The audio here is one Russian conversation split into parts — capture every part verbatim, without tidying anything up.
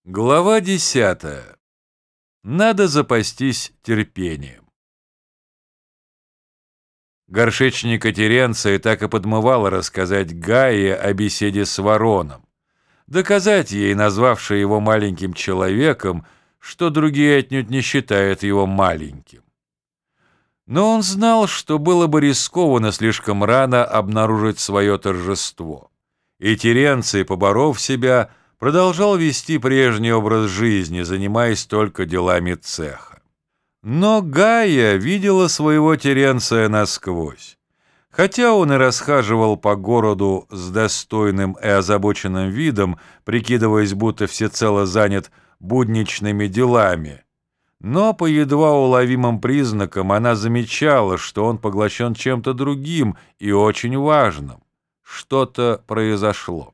Глава десятая. Надо запастись терпением. Горшечника Теренция так и подмывало рассказать Гае о беседе с Вороном, доказать ей, назвавшей его маленьким человеком, что другие отнюдь не считают его маленьким. Но он знал, что было бы рискованно слишком рано обнаружить свое торжество, и Теренций, поборов себя, продолжал вести прежний образ жизни, занимаясь только делами цеха. Но Гая видела своего Теренция насквозь. Хотя он и расхаживал по городу с достойным и озабоченным видом, прикидываясь, будто всецело занят будничными делами, но по едва уловимым признакам она замечала, что он поглощен чем-то другим и очень важным. Что-то произошло.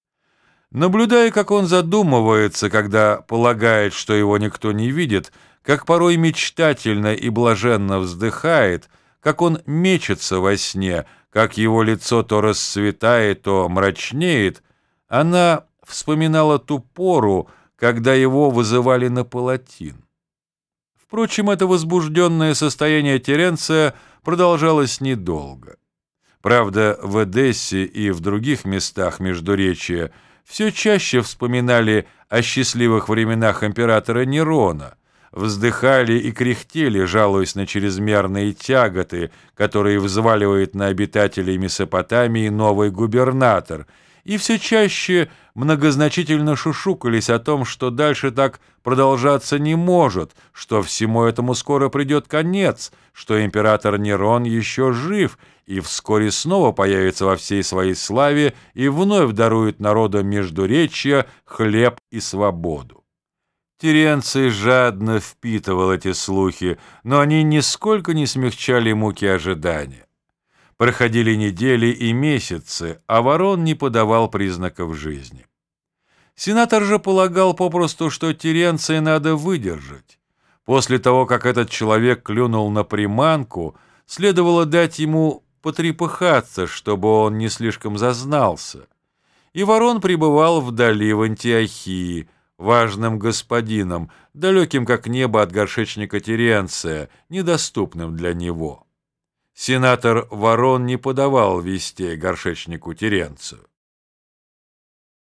Наблюдая, как он задумывается, когда полагает, что его никто не видит, как порой мечтательно и блаженно вздыхает, как он мечется во сне, как его лицо то расцветает, то мрачнеет, она вспоминала ту пору, когда его вызывали на палатин. Впрочем, это возбужденное состояние Теренция продолжалось недолго. Правда, в Эдессе и в других местах Междуречия все чаще вспоминали о счастливых временах императора Нерона, вздыхали и кряхтели, жалуясь на чрезмерные тяготы, которые взваливает на обитателей Месопотамии новый губернатор, и все чаще многозначительно шушукались о том, что дальше так продолжаться не может, что всему этому скоро придет конец, что император Нерон еще жив и вскоре снова появится во всей своей славе и вновь дарует народам Междуречья хлеб и свободу. Теренций жадно впитывал эти слухи, но они нисколько не смягчали муки ожидания. Проходили недели и месяцы, а Ворон не подавал признаков жизни. Сенатор же полагал попросту, что Теренция надо выдержать. После того, как этот человек клюнул на приманку, следовало дать ему потрепыхаться, чтобы он не слишком зазнался. И Ворон пребывал вдали в Антиохии, важным господином, далеким как небо от горшечника Теренция, недоступным для него. Сенатор Ворон не подавал вестей горшечнику Теренцию.